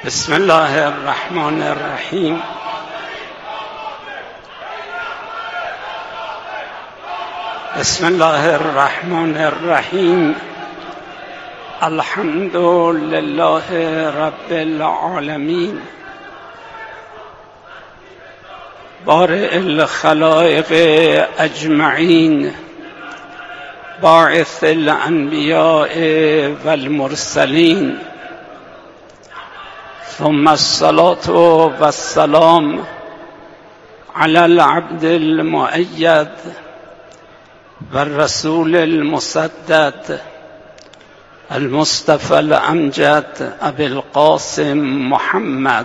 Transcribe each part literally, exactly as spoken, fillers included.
بسم الله الرحمن الرحیم. بسم الله الرحمن الرحیم. الحمد لله رب العالمین، بارئ الخلائق اجمعین، باعث الانبیاء والمرسلین، ثم الصلاة والسلام على العبد المؤید والرسول المسدد المصطفى الامجد ابي القاسم محمد.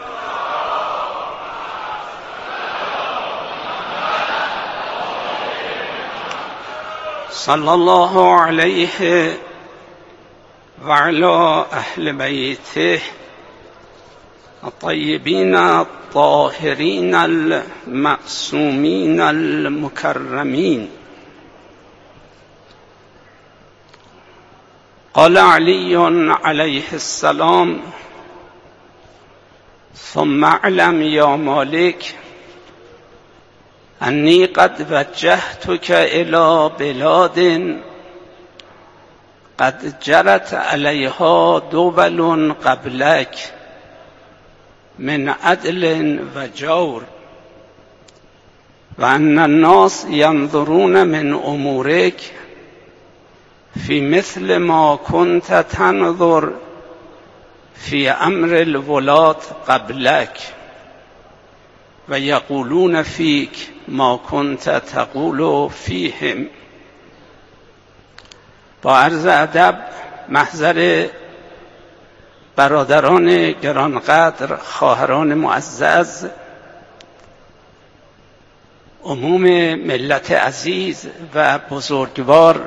صلى الله عليه وعلى اهل بيته الطيبين الطاهرين المعصومين المكرمين. قال علي عليه السلام: ثم اعلم يا مالك أني قد وجهتك إلى بلاد قد جرت عليها دول قبلك من عدل و جور، وأن الناس ينظرون من أمورك في مثل ما كنت تنظر في أمر الولاة قبلك، ويقولون فيك ما كنت تقول فيهم. با عرض ادب محضر برادران گرانقدر، خواهران معزز، عموم ملت عزیز و بزرگوار،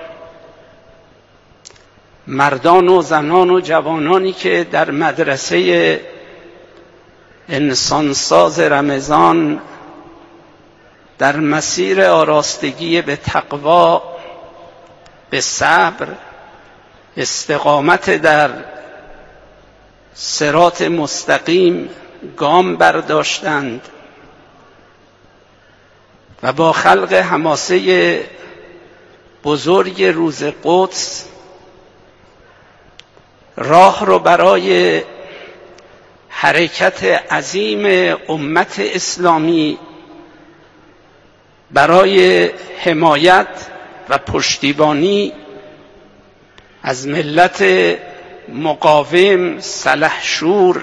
مردان و زنان و جوانانی که در مدرسه انسانساز رمضان در مسیر آراستگی به تقوا، به صبر، استقامت در صراط مستقیم گام برداشتند و با خلق حماسه بزرگ روز قدس راه رو برای حرکت عظیم امت اسلامی برای حمایت و پشتیبانی از ملت مقاوم، سلحشور،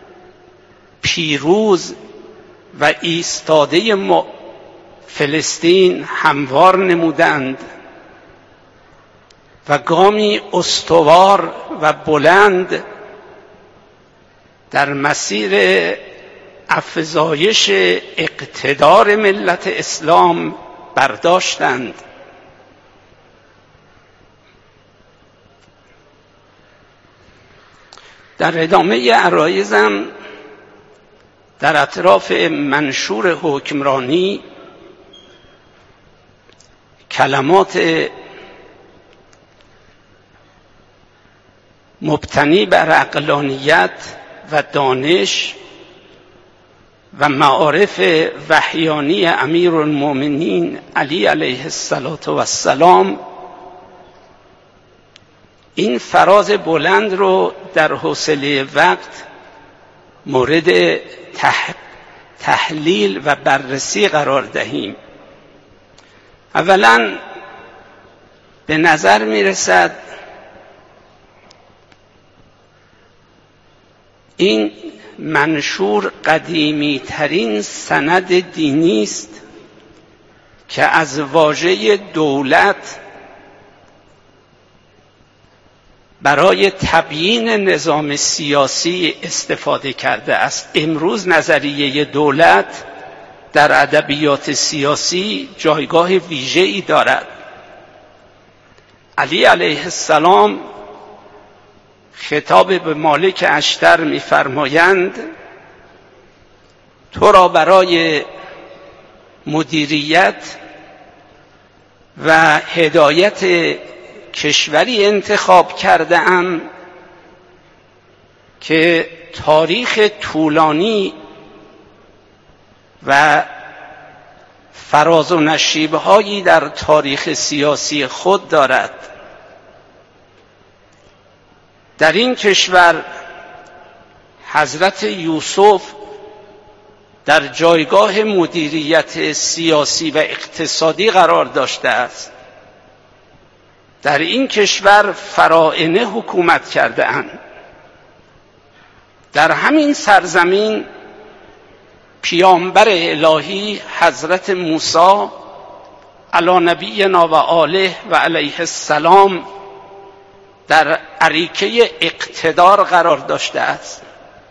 پیروز و ایستاده فلسطین هموار نمودند و گامی استوار و بلند در مسیر افزایش اقتدار ملت اسلام برداشتند. در ادامه عرایزم در اطراف منشور حکمرانی کلمات مبتنی بر عقلانیت و دانش و معارف وحیانی امیرالمؤمنین علی علیه السلام این فراز بلند رو در حوصله وقت مورد تح... تحلیل و بررسی قرار دهیم. اولا به نظر می رسد این منشور قدیمی ترین سند دینی است که از واژه دولت برای تبیین نظام سیاسی استفاده کرده است. امروز نظریه دولت در ادبیات سیاسی جایگاه ویژه‌ای دارد. علی علیه السلام خطاب به مالک اشتر می‌فرمایند: تو را برای مدیریت و هدایت کشوری انتخاب کرده ام که تاریخ طولانی و فراز و نشیب‌هایی در تاریخ سیاسی خود دارد. در این کشور حضرت یوسف در جایگاه مدیریت سیاسی و اقتصادی قرار داشته است. در این کشور فراعنه حکومت کرده اند. در همین سرزمین پیامبر الهی حضرت موسی علی نبینا و آله و علیه السلام در اریکه اقتدار قرار داشته است.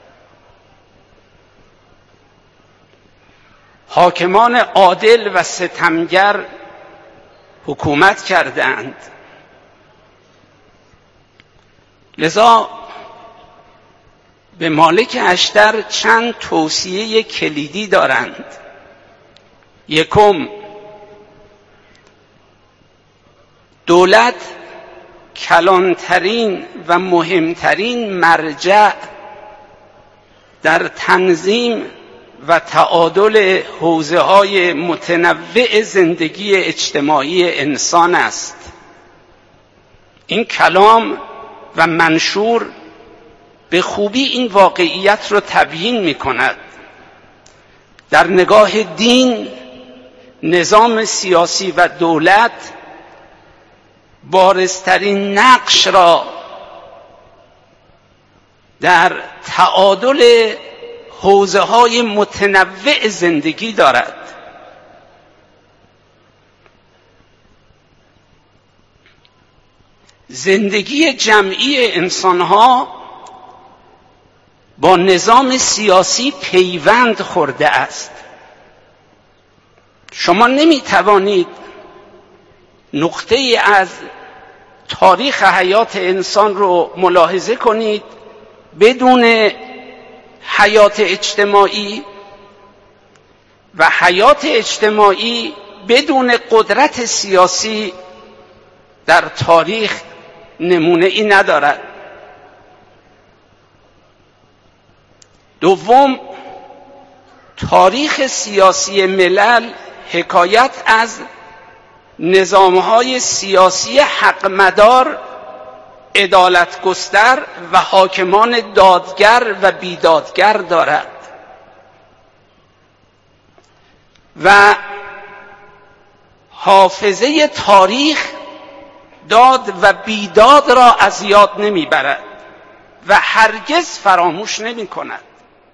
حاکمان عادل و ستمگر حکومت کردند. لذا به مالک اشتر چند توصیه کلیدی دارند. یکم، دولت کلانترین و مهمترین مرجع در تنظیم و تعادل حوزه‌های متنوع زندگی اجتماعی انسان است. این کلام و منشور به خوبی این واقعیت رو تبیین می کند. در نگاه دین، نظام سیاسی و دولت بارزترین نقش را در تعادل حوزه‌های متنوع زندگی دارد. زندگی جمعی انسان‌ها با نظام سیاسی پیوند خورده است. شما نمی‌توانید نقطه‌ای از تاریخ حیات انسان رو ملاحظه کنید بدون حیات اجتماعی و حیات اجتماعی بدون قدرت سیاسی در تاریخ نمونه ای ندارد. دوم، تاریخ سیاسی ملل حکایت از نظام‌های سیاسی حقمدار، عدالتگستر و حاکمان دادگر و بیدادگر دارد و حافظه تاریخ داد و بیداد را از یاد نمیبرد و هرگز فراموش نمی کند.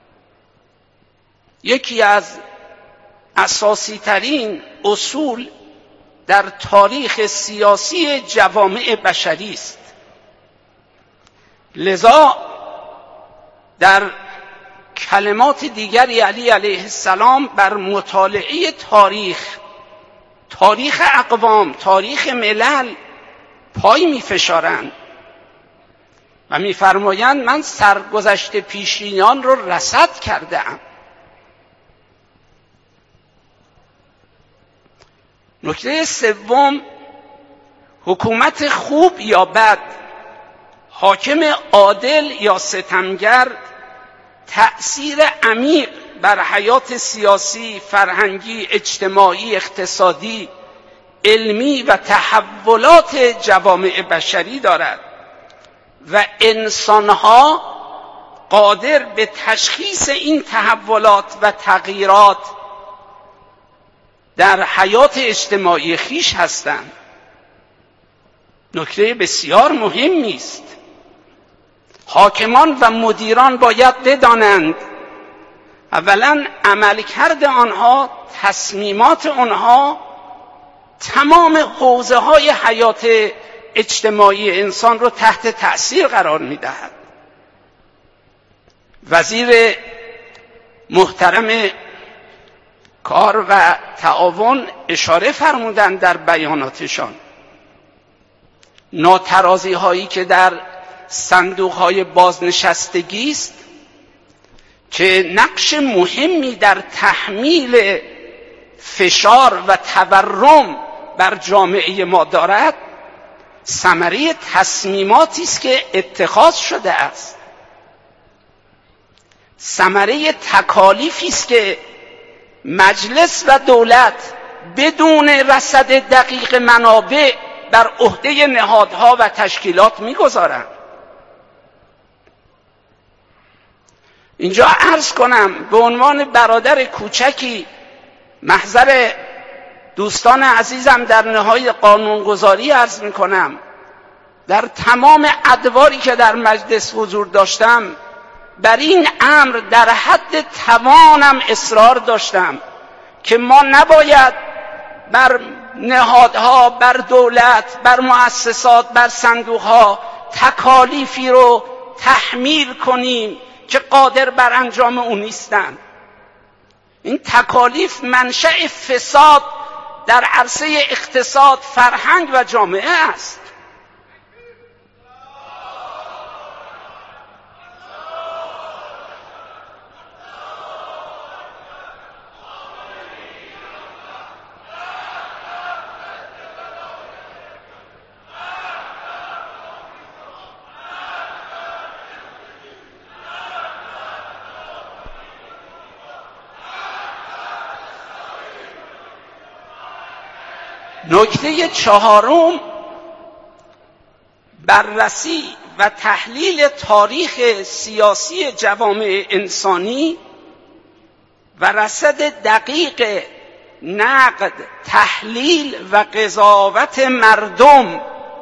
یکی از اساسی ترین اصول در تاریخ سیاسی جوامع بشری است. لذا در کلمات دیگری علی علیه السلام بر مطالعه تاریخ، تاریخ اقوام، تاریخ ملل پای می‌فشارند و می‌فرمایند من سرگذشت پیشینیان رو رصد کرده‌ام. نکته سوم، حکومت خوب یا بد، حاکم عادل یا ستمگر تأثیر عمیق بر حیات سیاسی، فرهنگی، اجتماعی، اقتصادی، علمی و تحولات جوامع بشری دارد و انسانها قادر به تشخیص این تحولات و تغییرات در حیات اجتماعی خیش هستند. نکته بسیار مهمی است. حاکمان و مدیران باید بدانند اولا عملکرد آنها، تصمیمات آنها تمام حوزه‌های حیات اجتماعی انسان رو تحت تأثیر قرار می‌دهد. وزیر محترم کار و تعاون اشاره فرمودند در بیاناتشان ناترازی هایی که در صندوق های بازنشستگی است که نقش مهمی در تحمیل فشار و تورم بر جامعه ما دارد، ثمره تصمیماتی است که اتخاذ شده است. ثمره تکالیفی است که مجلس و دولت بدون رصد دقیق منابع بر عهده نهادها و تشکیلات میگذارند. اینجا عرض کنم به عنوان برادر کوچکی محضر دوستان عزیزم در نهای قانونگذاری عرض میکنم، در تمام ادواری که در مجلس حضور داشتم بر این امر در حد توانم اصرار داشتم که ما نباید بر نهادها، بر دولت، بر مؤسسات، بر صندوقها تکالیفی رو تحمیل کنیم که قادر بر انجام اون نیستند. این تکالیف منشأ فساد در عرصه اقتصاد، فرهنگ و جامعه است. نکته چهارم، بررسی و تحلیل تاریخ سیاسی جوامع انسانی و رصد دقیق نقد، تحلیل و قضاوت مردم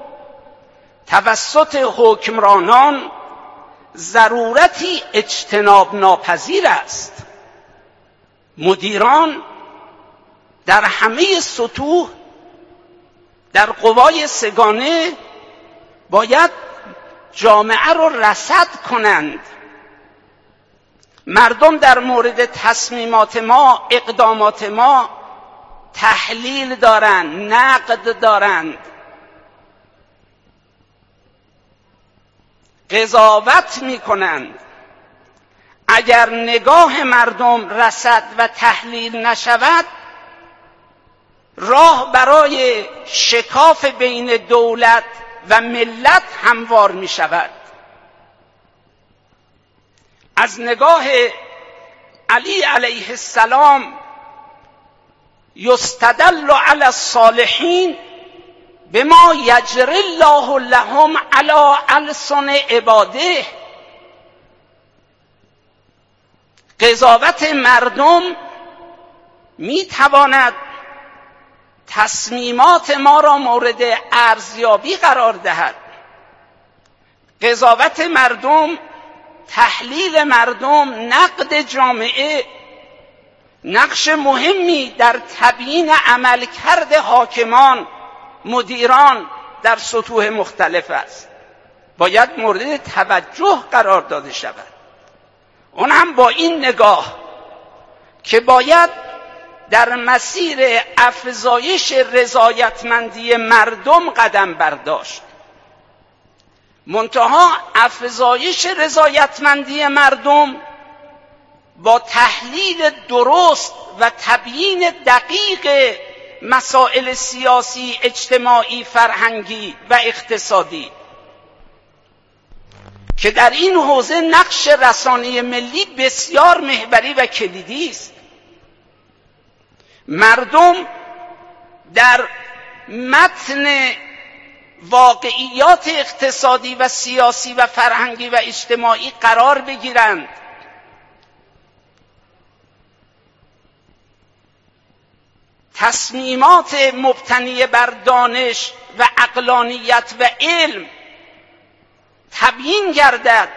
توسط حکمرانان ضرورتی اجتناب ناپذیر است. مدیران در همه سطوح در قوای سگانه باید جامعه رو رصد کنند. مردم در مورد تصمیمات ما، اقدامات ما تحلیل دارند، نقد دارند، قضاوت میکنند. اگر نگاه مردم رصد و تحلیل نشود، راه برای شکاف بین دولت و ملت هموار می شود. از نگاه علی علیه السلام یستدل علی الصالحین بما یجری الله لهم علی السن عباده. قضاوت مردم می تواند تصمیمات ما را مورد ارزیابی قرار دهد. قضاوت مردم، تحلیل مردم، نقد جامعه نقش مهمی در تبیین عملکرد حاکمان، مدیران در سطوح مختلف است. باید مورد توجه قرار داده شود. اون هم با این نگاه که باید در مسیر افزایش رضایتمندی مردم قدم برداشت. منتها افزایش رضایتمندی مردم با تحلیل درست و تبیین دقیق مسائل سیاسی، اجتماعی، فرهنگی و اقتصادی که در این حوزه نقش رسانه ملی بسیار محوری و کلیدی است. مردم در متن واقعیات اقتصادی و سیاسی و فرهنگی و اجتماعی قرار بگیرند. تصمیمات مبتنی بر دانش و عقلانیت و علم تبیین گردد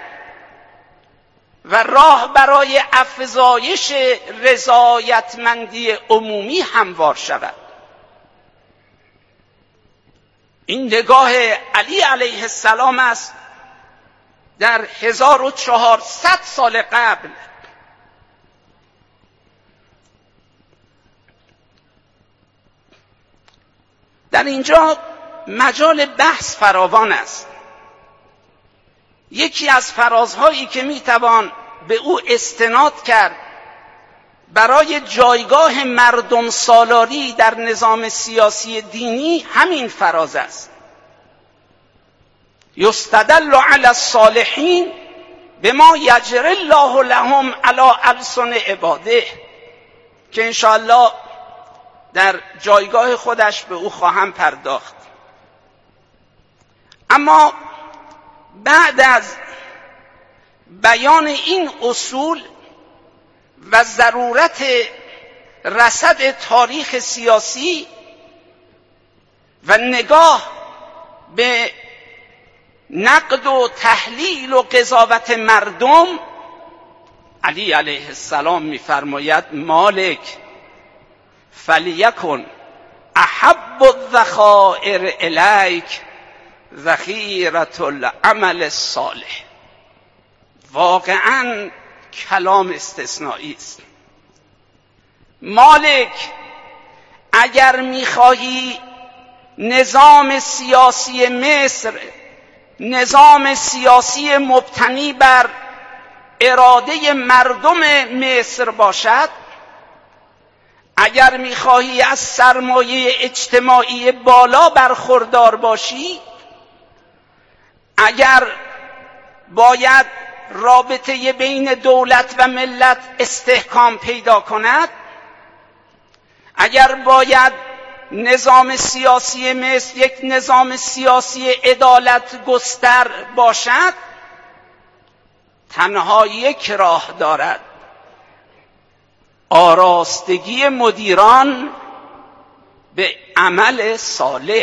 و راه برای افزایش رضایتمندی عمومی هموار شود. این نگاه علی علیه السلام است در هزار و چهارصد سال قبل. در اینجا مجال بحث فراوان است. یکی از فرازهایی که میتوان به او استناد کرد برای جایگاه مردم سالاری در نظام سیاسی دینی همین فراز است. یستدل علی الصالحین بما یجری الله لهم علی السن عباده، که انشاءالله در جایگاه خودش به او خواهم پرداخت. اما بعد از بیان این اصول و ضرورت رصد تاریخ سیاسی و نگاه به نقد و تحلیل و قضاوت مردم، علی علیه السلام می‌فرماید مالک فلیکن احب الذخائر الیک ذخیرة العمل الصالح. واقعاً کلام استثنایی است. مالک اگر می‌خواهی نظام سیاسی مصر نظام سیاسی مبتنی بر اراده مردم مصر باشد، اگر می‌خواهی از سرمایه اجتماعی بالا برخوردار باشی، اگر باید رابطه بین دولت و ملت استحکام پیدا کند، اگر باید نظام سیاسی مصر یک نظام سیاسی عدالت گستر باشد، تنها یک راه دارد: آراستگی مدیران به عمل صالح.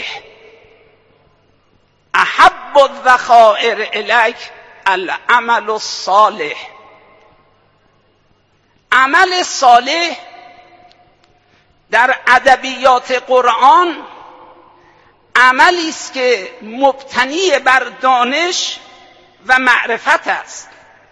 احب الذخائر الیک العمل الصالح. عمل صالح در ادبیات قرآن عملی است که مبتنی بر دانش و معرفت است.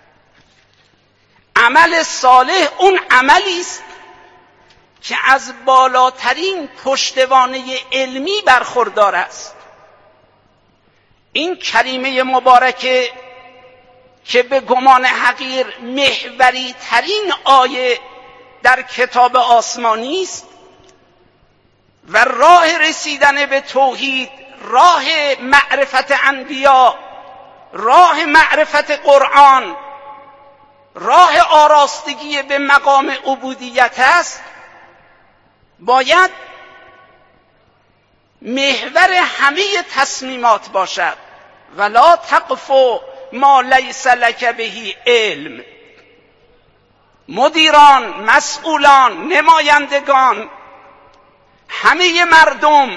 عمل صالح اون عملی است که از بالاترین پشتوانه علمی برخوردار است. این کریمه مبارکه که به گمان حقیر محوری ترین آیه در کتاب آسمانی است و راه رسیدن به توحید، راه معرفت انبیا، راه معرفت قرآن، راه آراستگی به مقام عبودیت است، باید محور همه تصمیمات باشد. ولا تقف ما لیس لک به علم. مدیران، مسئولان، نمایندگان، همه مردم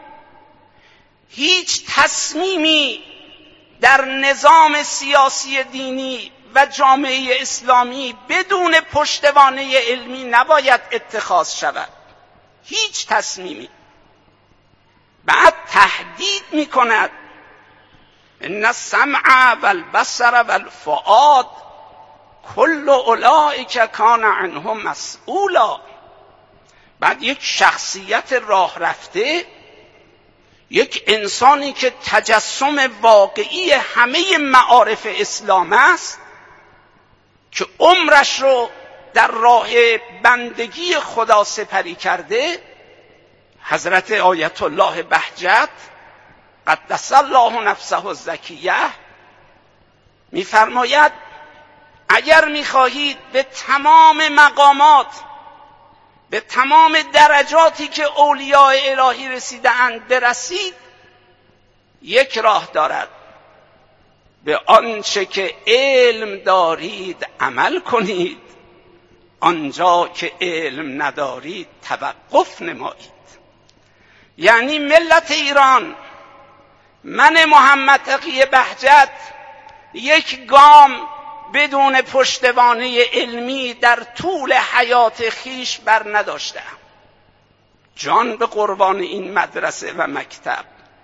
هیچ تصمیمی در نظام سیاسی دینی و جامعه اسلامی بدون پشتوانه علمی نباید اتخاذ شود. هیچ تصمیمی. بعد تهدید می کند ان السمع والبصر والفؤاد کل اولئک کان عنه مسئولا. بعد یک شخصیت راه رفته، یک انسانی که تجسم واقعی همه معارف اسلام است، که عمرش رو در راه بندگی خدا سپری کرده، حضرت آیت الله بهجت قدس الله نفسه الزکیه می‌فرماید اگر می‌خواهید به تمام مقامات، به تمام درجاتی که اولیاء الهی رسیده‌اند برسید، یک راه دارد: به آنچه که علم دارید عمل کنید، آنجا که علم ندارید توقف نمایید. یعنی ملت ایران، من محمد تقی بهجت یک گام بدون پشتوانه علمی در طول حیات خیش بر نداشتم. جان به قربان این مدرسه و مکتب.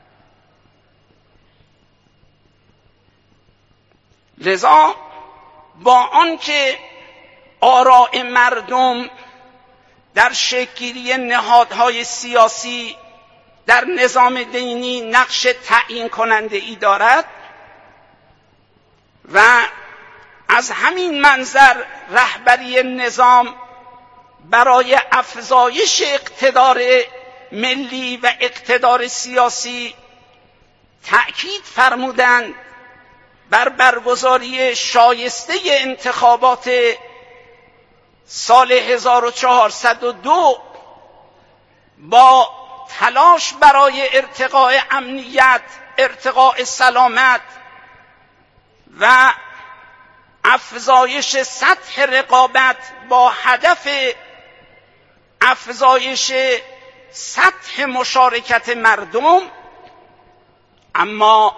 لذا با آنکه آراء مردم در شکل‌گیری نهادهای سیاسی در نظام دینی نقش تعیین کننده ای دارد و از همین منظر رهبری نظام برای افزایش اقتدار ملی و اقتدار سیاسی تأکید فرمودند بر برگزاری شایسته انتخابات سال هزار و چهارصد و دو با تلاش برای ارتقاء امنیت، ارتقاء سلامت و افزایش سطح رقابت با هدف افزایش سطح مشارکت مردم، اما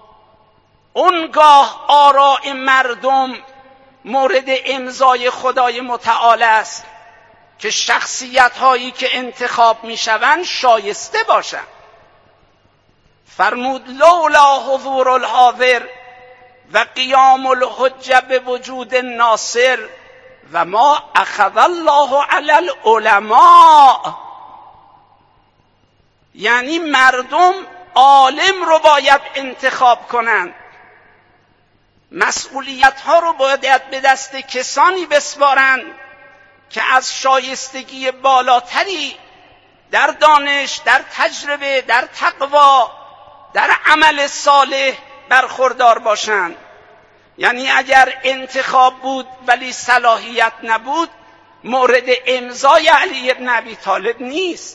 اونگاه آراء مردم مورد امضای خدای متعال است که شخصیت هایی که انتخاب می شوند شایسته باشند. فرمود لولا حضور الحاضر و قیام الحجه به وجود ناصر و ما اخذ الله علی العلماء، یعنی مردم عالم رو باید انتخاب کنند، مسئولیت ها رو باید به دست کسانی بسپارند که از شایستگی بالاتری در دانش، در تجربه، در تقوا، در عمل صالح برخوردار باشند. یعنی اگر انتخاب بود ولی صلاحیت نبود، مورد امضای علی بن ابی طالب نیست.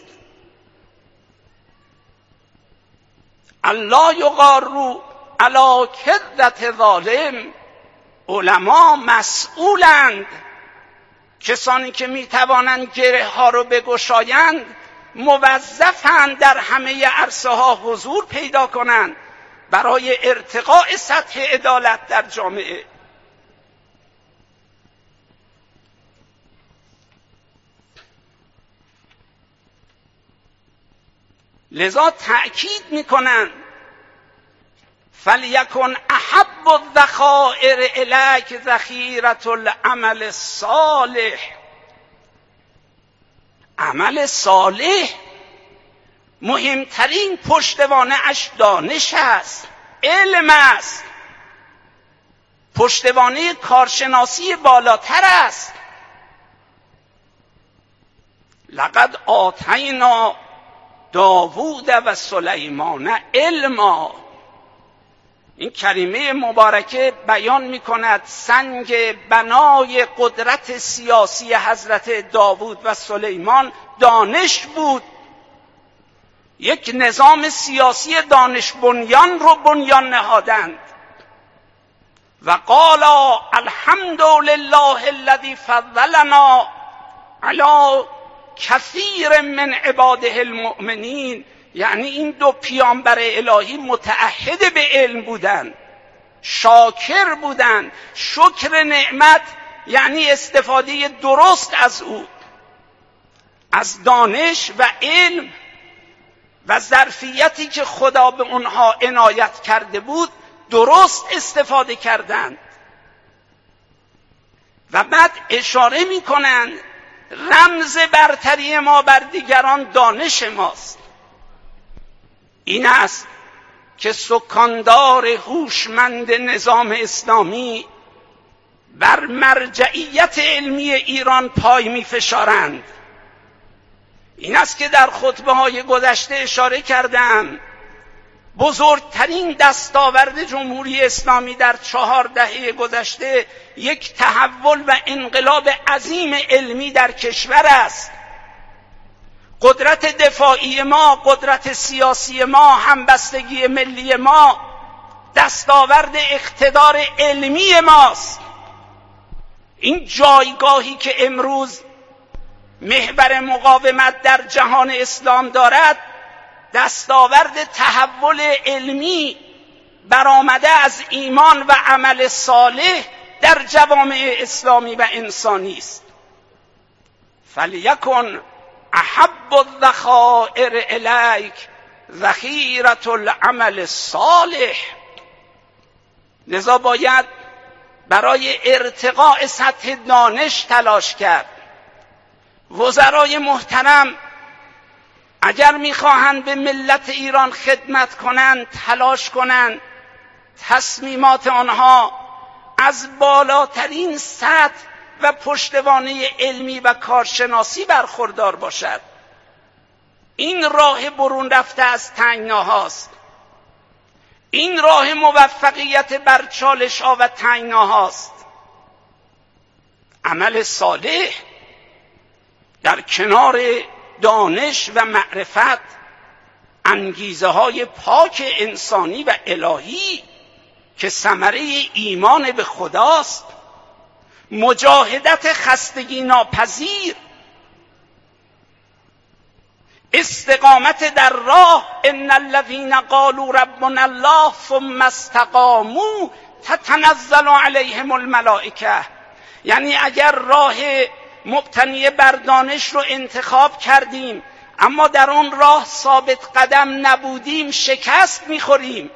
الله یغارو علی کذبة ظالم، علما مسئولند، کسانی که میتوانند گره ها رو بگشایند موظفند در همه عرصه ها حضور پیدا کنند برای ارتقاء سطح عدالت در جامعه. لذا تأکید میکنند فلیکن احب الذخائر الیک ذخیرة العمل الصالح. عمل صالح مهمترین پشتوانه اش دانش است، علم است، پشتوانه کارشناسی بالاتر است. لقد آتینا داوود و سلیمان علما. این کلمه مبارکه بیان می‌کند سنگ بنای قدرت سیاسی حضرت داوود و سلیمان دانش بود. یک نظام سیاسی دانش بنیان رو بنیان نهادند و قالا الحمد لله الذی فضلنا علی کثیر من عباده المؤمنین. یعنی این دو پیامبر الهی متعهد به علم بودند، شاکر بودند. شکر نعمت یعنی استفاده درست از او، از دانش و علم و ظرفیتی که خدا به اونها عنایت کرده بود درست استفاده کردند. و بعد اشاره می کنند رمز برتری ما بر دیگران دانش ماست. این است که سکاندار هوشمند نظام اسلامی بر مرجعیت علمی ایران پای می فشارند. این است که در خطبه های گذشته اشاره کردم بزرگترین دستاورد جمهوری اسلامی در چهار دهه گذشته یک تحول و انقلاب عظیم علمی در کشور است. قدرت دفاعی ما، قدرت سیاسی ما، همبستگی ملی ما دستاورد اقتدار علمی ماست. این جایگاهی که امروز محور مقاومت در جهان اسلام دارد دستاورد تحول علمی برآمده از ایمان و عمل صالح در جوامع اسلامی و انسانی است. فلیکن احب الذخائر الیک ذخیرة العمل الصالح. لذا باید برای ارتقاء سطح دانش تلاش کرد. وزرای محترم اگر میخواهند به ملت ایران خدمت کنند تلاش کنند تصمیمات آنها از بالاترین سطح و پشتوانه علمی و کارشناسی برخوردار باشد. این راه برون رفته از تنگناهاست. این راه موفقیت بر چالش ها و تنگناهاست. عمل صالح در کنار دانش و معرفت، انگیزه های پاک انسانی و الهی که ثمره ایمان به خداست، مجاهدت خستگی ناپذیر، استقامت در راه. ان الذين قالوا ربنا الله ثم استقاموا تتنزل عليهم الملائکه. یعنی اگر راه مبتنی بر دانش رو انتخاب کردیم اما در اون راه ثابت قدم نبودیم، شکست میخوریم.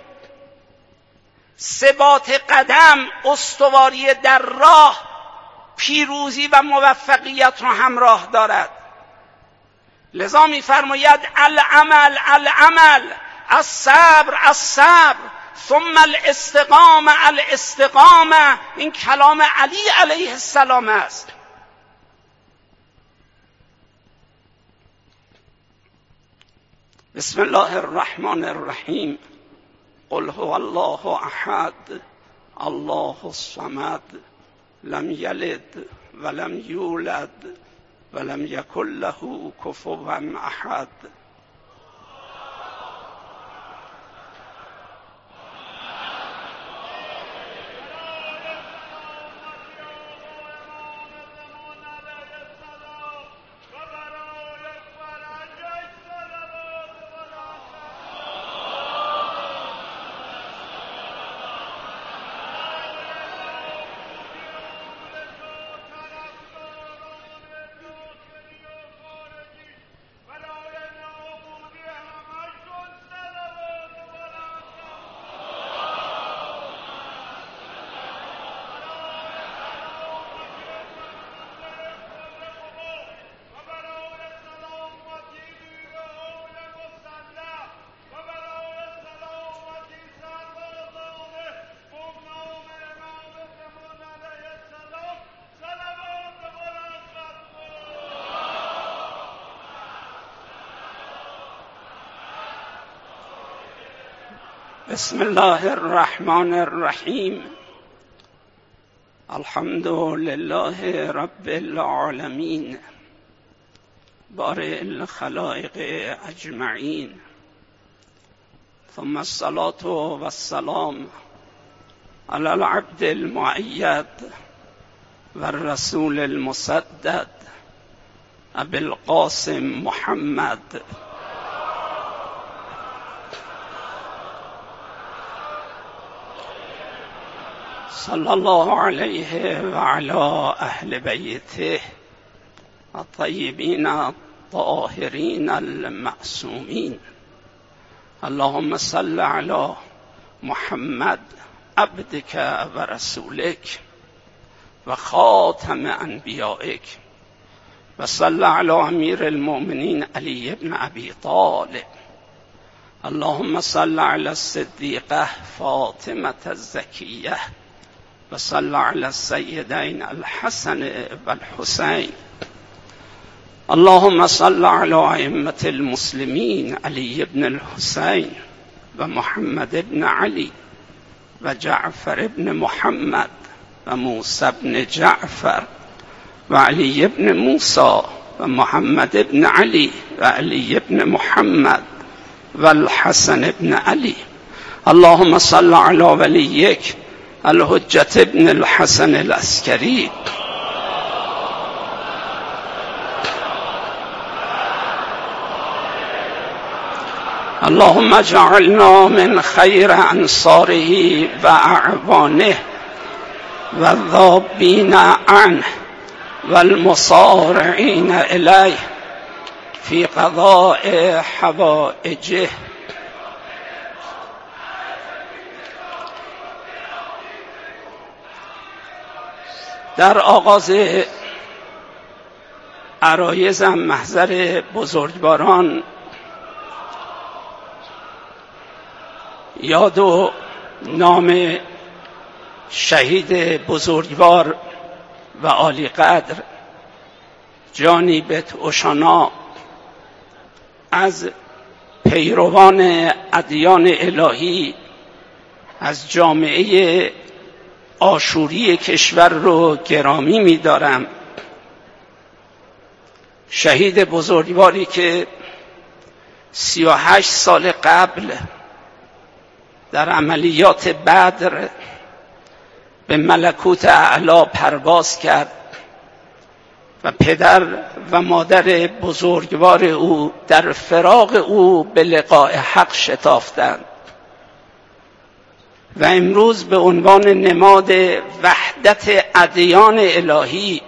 ثبات قدم، استواری در راه، پیروزی و موفقیت رو همراه دارد. لذا می‌فرماید العمل العمل، الصبر الصبر، ثم الاستقامه الاستقامه. این کلام علی علیه السلام است. بسم الله الرحمن الرحیم. قل هو الله احد الله الصمد لم یلد ولم یولد ولم یکن له کفوا احد. بسم الله الرحمن الرحیم. الحمد لله رب العالمین بارئ الخلائق اجمعین، ثم الصلاة والسلام علی العبد المؤید والرسول المسدد ابی القاسم محمد صلی الله علیه و علی اهل بیته الطیبین الطاهرین المعصومین. اللهم صل علی محمد عبدک و رسولک و خاتم انبیائک و صل علی امیر المؤمنین علی بن ابی طالب. اللهم صل علی الصدیقه فاطمه الزکیه و صل علی السیدین الحسن و الحسین. اللهم صل علی ائمة المسلمین علی بن الحسین و محمد بن علی و جعفر بن محمد و موسی بن جعفر و علی بن موسی و محمد بن علی و علی بن محمد و الحسن بن علی. اللهم صل علی ولیک الحجة ابن الحسن العسکری. اللهم اجعلنا من خیر انصاره و اعوانه و الذابین عنه و المصارعین الیه فی قضاء حوائجه. در آغاز عرایزم محضر بزرگواران یاد و نام شهید بزرگوار و عالی قدر جانی بت اوشانا از پیروان ادیان الهی از جامعه آشوری کشور رو گرامی می‌دارم. شهید بزرگواری که سی و هشت سال قبل در عملیات بدر به ملکوت اعلی پرواز کرد و پدر و مادر بزرگوار او در فراق او به لقاء حق شتافتند و امروز به عنوان نماد وحدت ادیان الهی،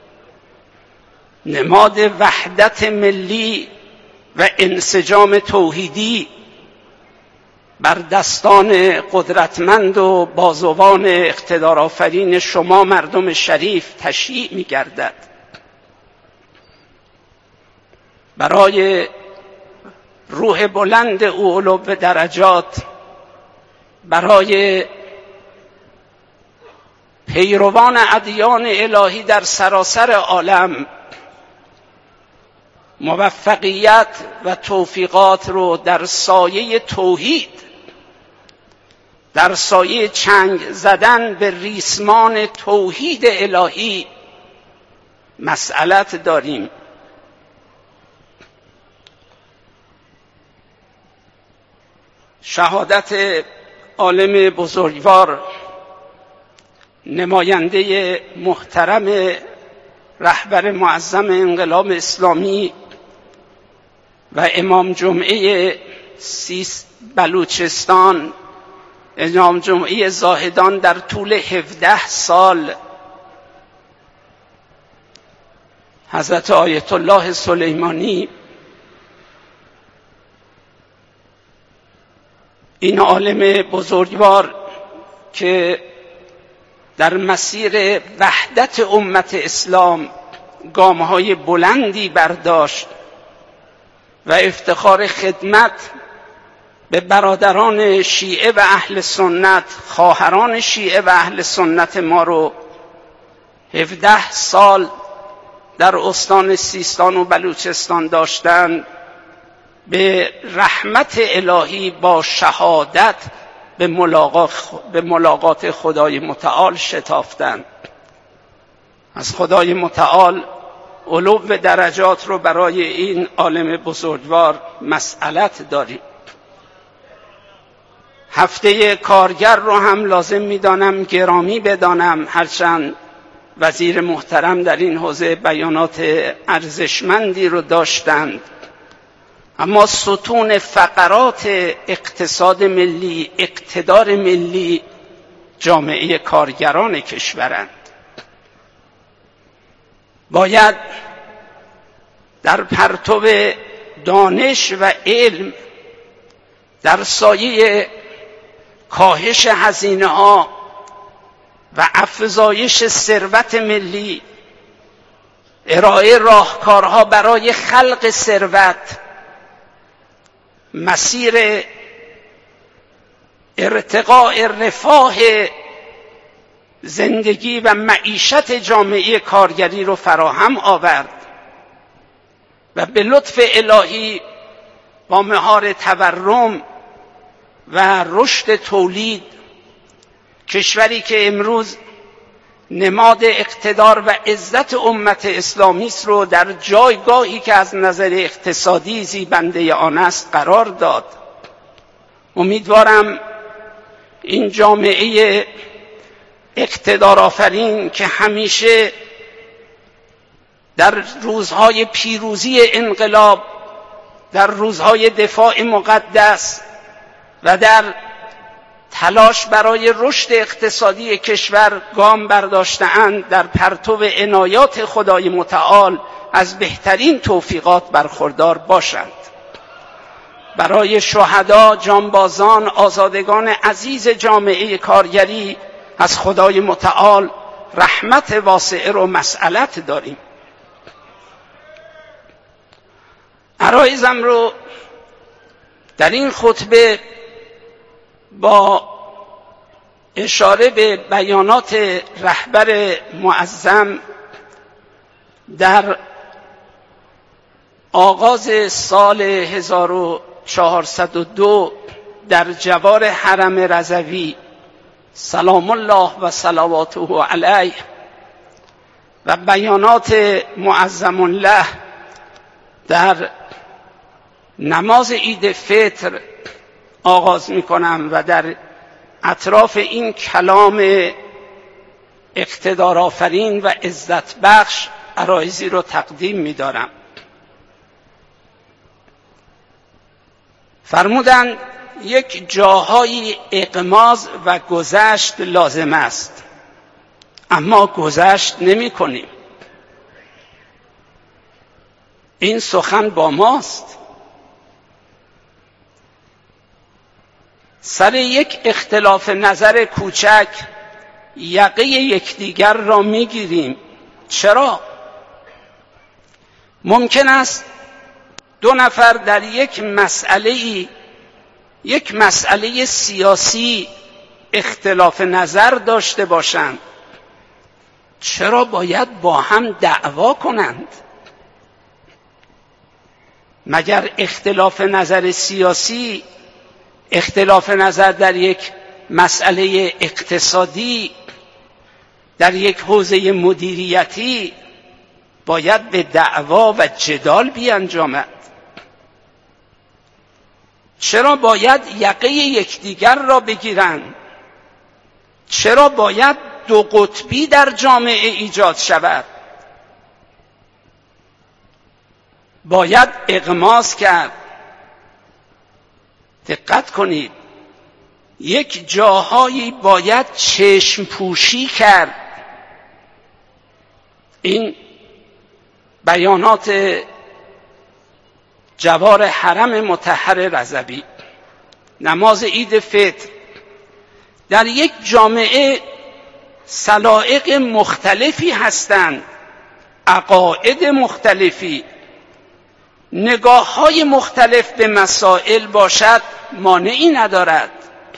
نماد وحدت ملی و انسجام توحیدی بر دستان قدرتمند و بازوان اقتدارآفرین شما مردم شریف تشییع می‌گردد. برای روح بلند او علو درجات، برای پیروان ادیان الهی در سراسر عالم موفقیت و توفیقات رو در سایه توحید، در سایه چنگ زدن به ریسمان توحید الهی مسئلت داریم. شهادت عالم بزرگوار، نماینده محترم رهبر معظم انقلاب اسلامی و امام جمعه سیست بلوچستان، امام جمعه زاهدان در طول هفده سال، حضرت آیت الله سلیمانی، این عالم بزرگوار که در مسیر وحدت امت اسلام گام‌های بلندی برداشت و افتخار خدمت به برادران شیعه و اهل سنت، خواهران شیعه و اهل سنت ما رو هفده سال در استان سیستان و بلوچستان داشتند، به رحمت الهی با شهادت به ملاقات به ملاقات خدای متعال شتافتند. از خدای متعال علو درجات رو برای این عالم بزرگوار مسئلت داریم. هفته کارگر رو هم لازم می‌دانم گرامی بدانم، هرچند وزیر محترم در این حوزه بیانات ارزشمندی رو داشتند، اما ستون فقرات اقتصاد ملی، اقتدار ملی، جامعه کارگران کشورند. باید در پرتو دانش و علم، در سایه کاهش هزینه‌ها و افزایش ثروت ملی، ارائه راهکارها برای خلق ثروت، مسیر ارتقاء رفاه زندگی و معیشت جامعه کارگری رو فراهم آورد و به لطف الهی با مهار تورم و رشد تولید، کشوری که امروز نماد اقتدار و عزت امت اسلامی است رو در جایگاهی که از نظر اقتصادی زیبنده آن است قرار داد. امیدوارم این جامعه اقتدار آفرین که همیشه در روزهای پیروزی انقلاب، در روزهای دفاع مقدس و در تلاش برای رشد اقتصادی کشور گام برداشته‌اند، در پرتو عنایات خدای متعال از بهترین توفیقات برخوردار باشند. برای شهدا، جانبازان، آزادگان عزیز جامعه کارگری از خدای متعال رحمت واسعه رو مسئلت داریم. عرایزم رو در این خطبه با اشاره به بیانات رهبر معظم در آغاز سال هزار و چهارصد و دو در جوار حرم رضوی سلام الله و صلواته علیه و بیانات معظم الله در نماز عید فطر آغاز می کنم و در اطراف این کلام اقتدارآفرین و عزت بخش عرایضی رو تقدیم می دارم. فرمودند یک جاهایی اغماض و گذشت لازم است، اما گذشت نمی کنیم. این سخن با ماست. سر یک اختلاف نظر کوچک یقه یکدیگر را میگیریم. چرا؟ ممکن است دو نفر در یک مسئله یک مسئله سیاسی اختلاف نظر داشته باشند. چرا باید با هم دعوا کنند؟ مگر اختلاف نظر سیاسی، اختلاف نظر در یک مسئله اقتصادی، در یک حوزه مدیریتی باید به دعوا و جدال بیانجامد؟ چرا باید یقه یکدیگر را بگیرند؟ چرا باید دو قطبی در جامعه ایجاد شود؟ باید اغماض کرد. دقت کنید، یک جاهایی باید چشم پوشی کرد. این بیانات جوار حرم مطهر رضوی. نماز عید فطر در یک جامعه سلائق مختلفی هستند، عقاید مختلفی، نگاه‌های مختلف به مسائل باشد، مانعی ندارد.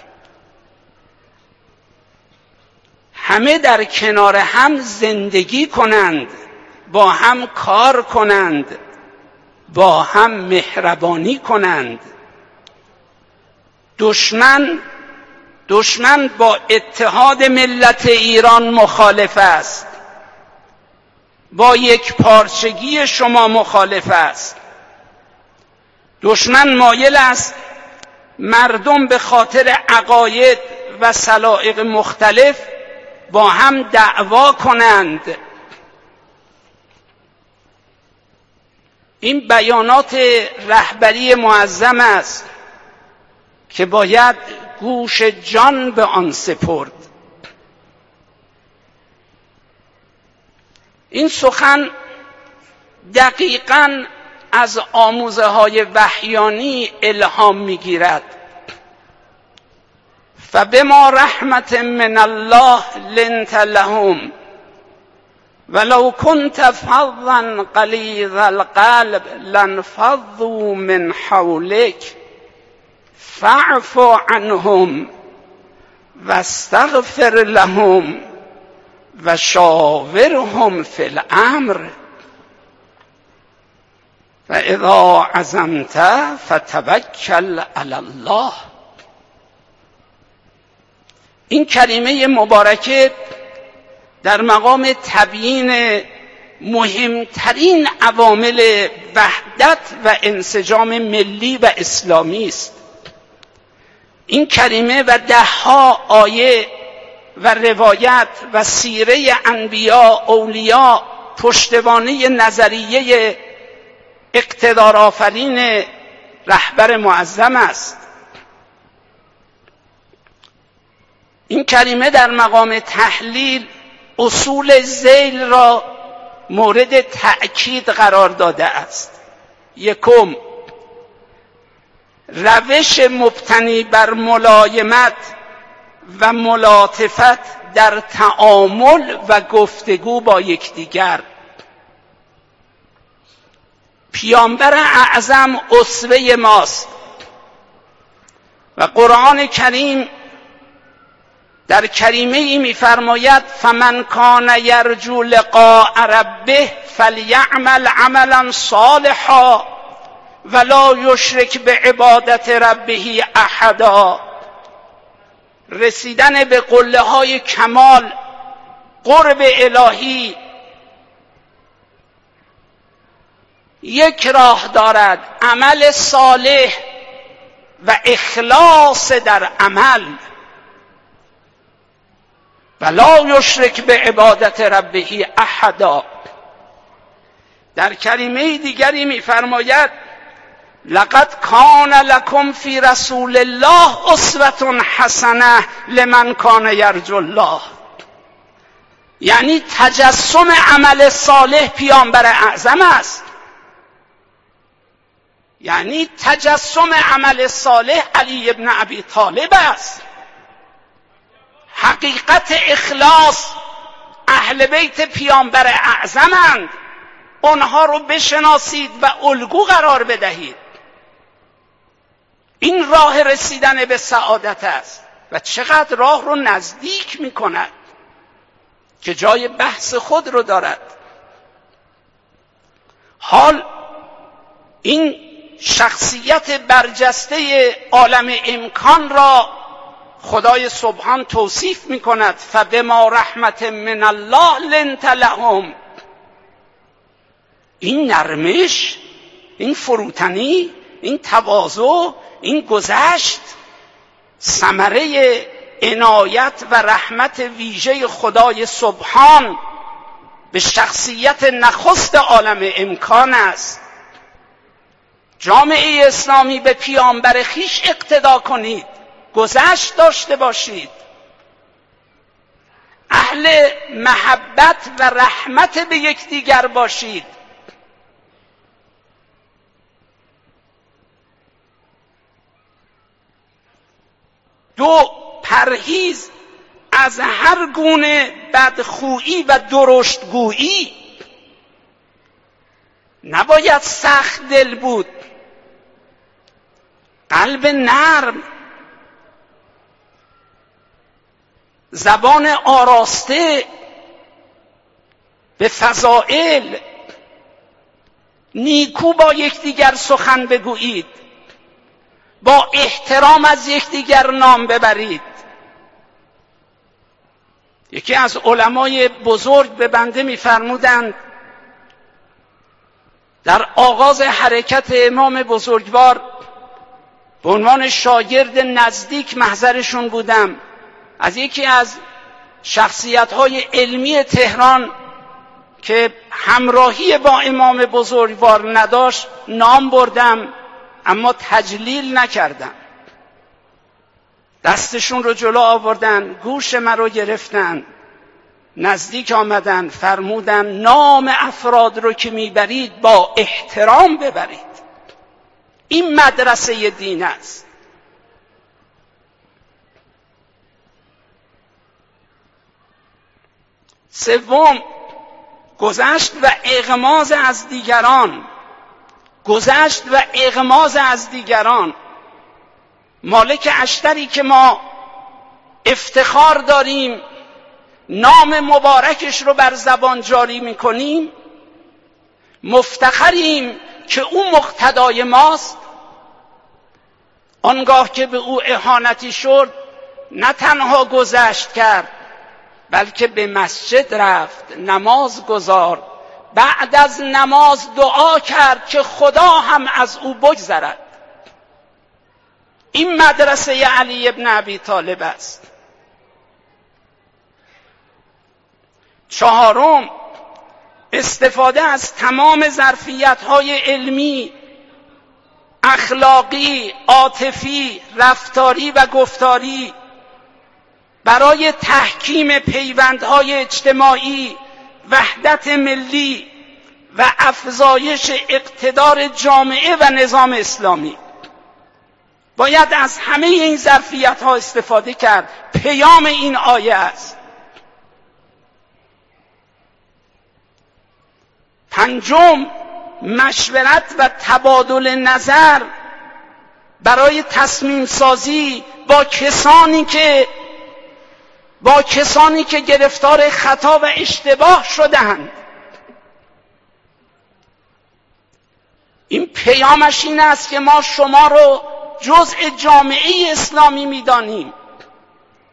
همه در کنار هم زندگی کنند، با هم کار کنند، با هم مهربانی کنند. دشمن دشمن با اتحاد ملت ایران مخالف است، با یک پارچگی شما مخالف است. دشمن مایل است مردم به خاطر عقاید و سلائق مختلف با هم دعوا کنند. این بیانات رهبری معظم است که باید گوش جان به آن سپرد. این سخن دقیقاً از آموزه های وحیانی الهام میگیرد. فبما رحمت من الله لنت لهم ولو كنت فظا غلیظ القلب لانفضوا من حولك فاعف عنهم واستغفر لهم وشاورهم فی الامر فاذا عزمت فتوکل علی الله. این کلمه مبارکه در مقام تبیین مهمترین عوامل وحدت و انسجام ملی و اسلامی است. این کلمه و دهها آیه و روایت و سیره انبیا اولیا پشتوانه نظریه اقتدارآفرین رهبر معظم است. این کلمه در مقام تحلیل اصول ذیل را مورد تأکید قرار داده است. یکم، روش مبتنی بر ملایمت و ملاطفت در تعامل و گفتگو با یکدیگر. پیامبر اعظم اسوه ماست و قرآن کریم در کریمه ای می‌فرماید فمن کان یرجو لقاء ربه فلیعمل عملا صالحا ولا یشرک بعبادت ربه احدا. رسیدن به قله های کمال، قرب الهی، یک راه دارد: عمل صالح و اخلاص در عمل. ولا یشرک به عبادت ربه احدا. در کلمه دیگری می‌فرماید: لقد کان لکم فی رسول الله اسوة حسنه لمن کان یرجو الله. یعنی تجسم عمل صالح پیامبر اعظم است، یعنی تجسم عمل صالح علی ابن ابی طالب است. حقیقت اخلاص اهل بیت پیامبر اعظمند، آنها رو بشناسید و الگو قرار بدهید. این راه رسیدن به سعادت است و چقدر راه رو نزدیک می کند که جای بحث خود رو دارد. حال این شخصیت برجسته عالم امکان را خدای سبحان توصیف می کند: فبما رحمت من الله لنت لهم. این نرمش، این فروتنی، این تواضع، این گذشت ثمره عنایت و رحمت ویژه خدای سبحان به شخصیت نخست عالم امکان است. جامعه اسلامی به پیامبر خویش اقتدا کنید، گذشت داشته باشید، اهل محبت و رحمت به یکدیگر باشید. دو، پرهیز از هر گونه بدخویی و درشتگویی. نباید سخت دل بود، قلب نرم، زبان آراسته، به فضائل نیکو با یکدیگر سخن بگویید، با احترام از یکدیگر نام ببرید. یکی از علمای بزرگ به بنده می‌فرمودند در آغاز حرکت امام بزرگوار به عنوان شاگرد نزدیک محضرشون بودم، از یکی از شخصیت‌های علمی تهران که همراهی با امام بزرگوار نداشت نام بردم، اما تجلیل نکردم. دستشون رو جلو آوردن، گوش من رو گرفتن، نزدیک آمدن، فرمودن نام افراد رو که میبرید با احترام ببرید. این مدرسه دین است. سوم، گذشت و اغماض از دیگران. گذشت و اغماض از دیگران. مالک اشتری که ما افتخار داریم نام مبارکش رو بر زبان جاری میکنیم، مفتخریم که او مقتدای ماست، آنگاه که به او اهانتی شد نه تنها گذشت کرد بلکه به مسجد رفت، نماز گزارد، بعد از نماز دعا کرد که خدا هم از او بگذرد. این مدرسه علی ابن ابی طالب است. چهارم، استفاده از تمام ظرفیت‌های علمی، اخلاقی، عاطفی، رفتاری و گفتاری برای تحکیم پیوندهای اجتماعی، وحدت ملی و افزایش اقتدار جامعه و نظام اسلامی. باید از همه این ظرفیت‌ها استفاده کرد. پیام این آیه است. پنجم، مشورت و تبادل نظر برای تصمیم سازی با کسانی که با کسانی که گرفتار خطا و اشتباه شدند. این پیامش این است که ما شما رو جزء جامعه اسلامی می‌دانیم.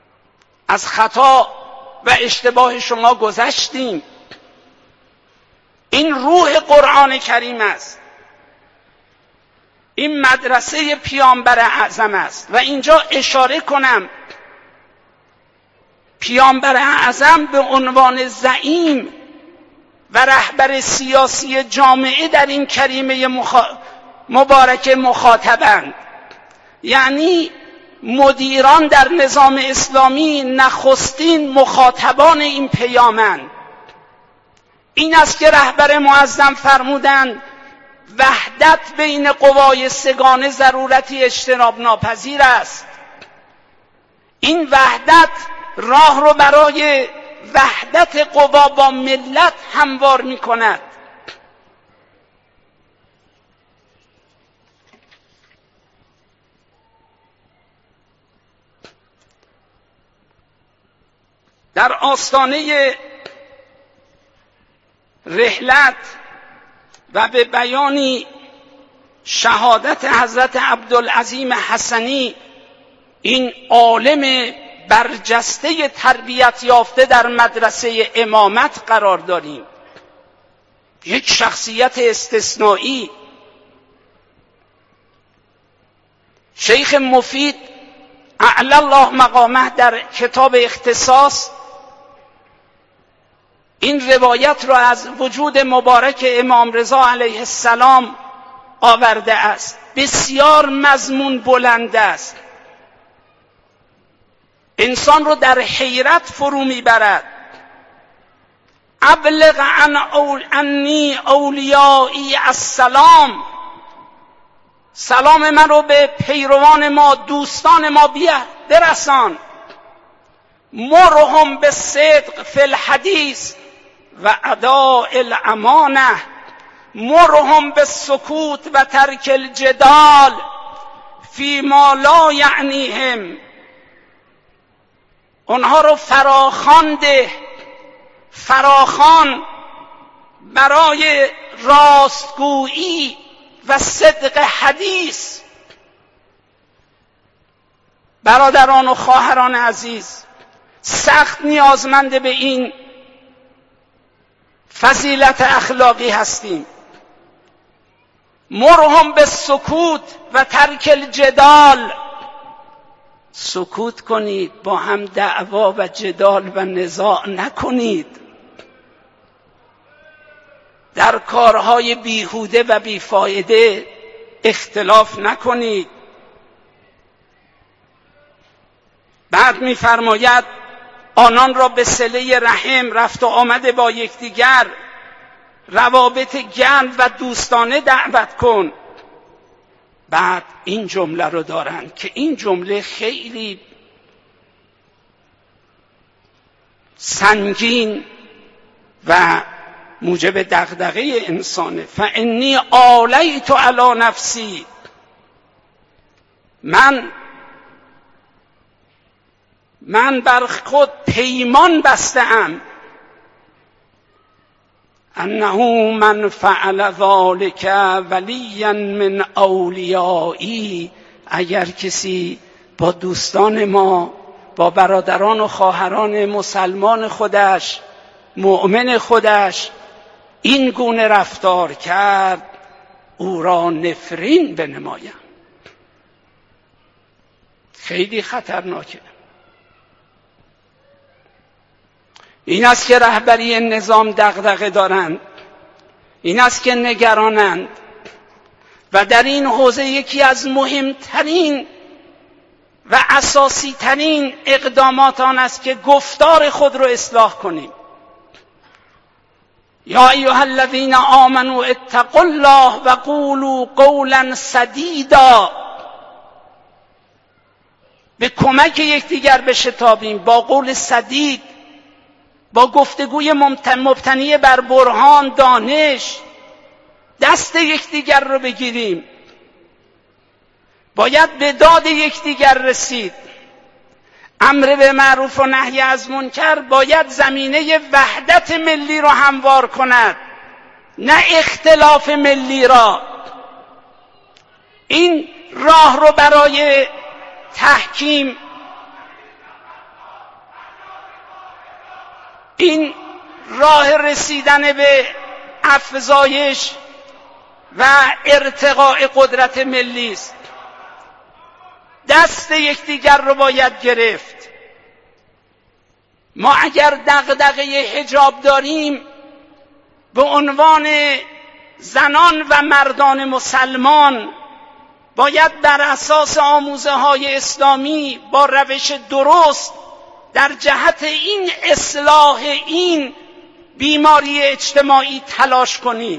از خطا و اشتباه شما گذشتیم. این روح قرآن کریم است. این مدرسه پیامبر اعظم است. و اینجا اشاره کنم پیامبر اعظم به عنوان زعیم و رهبر سیاسی جامعه در این کریمه مخ... مبارک مخاطبند. یعنی مدیران در نظام اسلامی نخستین مخاطبان این پیامند. این است که رهبر معظم فرمودند وحدت بین قوای سگانه ضرورتی اجتناب ناپذیر است. این وحدت راه رو برای وحدت قوا با ملت هموار می کند. در آستانه رحلت و به بیانی شهادت حضرت عبدالعظیم حسنی، این عالم برجسته تربیت یافته در مدرسه امامت قرار داریم. یک شخصیت استثنایی. شیخ مفید اعلی الله مقامه در کتاب اختصاص این روایت را از وجود مبارک امام رضا علیه السلام آورده است. بسیار مضمون بلند است، انسان رو در حیرت فرو میبرد. ابلغ عن اول انی اولیایی السلام، سلام من رو به پیروان ما، دوستان ما بیا برسان. مرهم بالصدق فی الحدیث و اداء الامانه، مرهم بالسکوت و ترک الجدال فی ما لا یعنیهم. اونها رو فراخوان ده، فراخوان برای راستگویی و صدق حدیث. برادران و خواهران عزیز، سخت نیازمند به این فضیلت اخلاقی هستیم. مرهم به سکوت و ترک الجدال، سکوت کنید، با هم دعوا و جدال و نزاع نکنید، در کارهای بیهوده و بیفایده اختلاف نکنید. بعد می‌فرماید آنان را به صله رحم، رفت و آمد با یکدیگر، روابط گرم و دوستانه دعوت کن. بعد این جمله رو دارن که این جمله خیلی سنگین و موجب دغدغه انسانه. فانی آلیت علی نفسی، من من بر خود پیمان بسته‌ام، انه من فعل ذلک ولیا من اولیایی، اگر کسی با دوستان ما، با برادران و خواهران مسلمان خودش، مؤمن خودش این گونه رفتار کرد، او را نفرین بنمایم. خیلی خطرناکه. این است که رهبری نظام دغدغه دارند، این است که نگرانند و در این حوزه یکی از مهمترین و اساسی ترین اقدامات آن است که گفتار خود را اصلاح کنیم. یا ایها الذین آمنوا اتقوا الله و قولوا قولا سدیدا، به کمک یکدیگر بشتابیم با قول سدید، با گفتگوی مبتنی بر برهان، دانش، دست یکدیگر رو بگیریم. باید به داد یکدیگر رسید. امر به معروف و نهی از منکر باید زمینه وحدت ملی رو هموار کند، نه اختلاف ملی را. این راه رو برای تحکیم این راه رسیدن به افزایش و ارتقاء قدرت ملی است. دست یکدیگر رو باید گرفت. ما اگر دغدغه حجاب داریم، به عنوان زنان و مردان مسلمان باید بر اساس آموزه های اسلامی با روش درست در جهت این اصلاح این بیماری اجتماعی تلاش کنیم.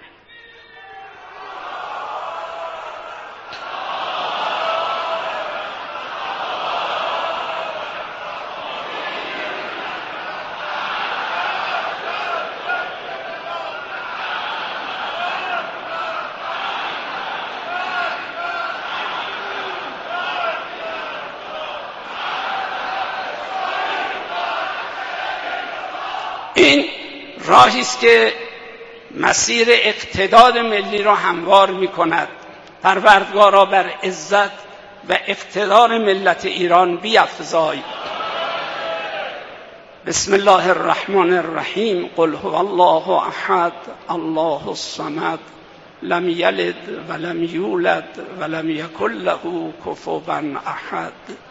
این راهی است که مسیر اقتدار ملی را هموار می کند. پروردگارا بر عزت و اقتدار ملت ایران بیفزای. بسم الله الرحمن الرحیم. قل هو الله احد الله الصمد لم یلد ولم یولد ولم یکن له کفوا احد.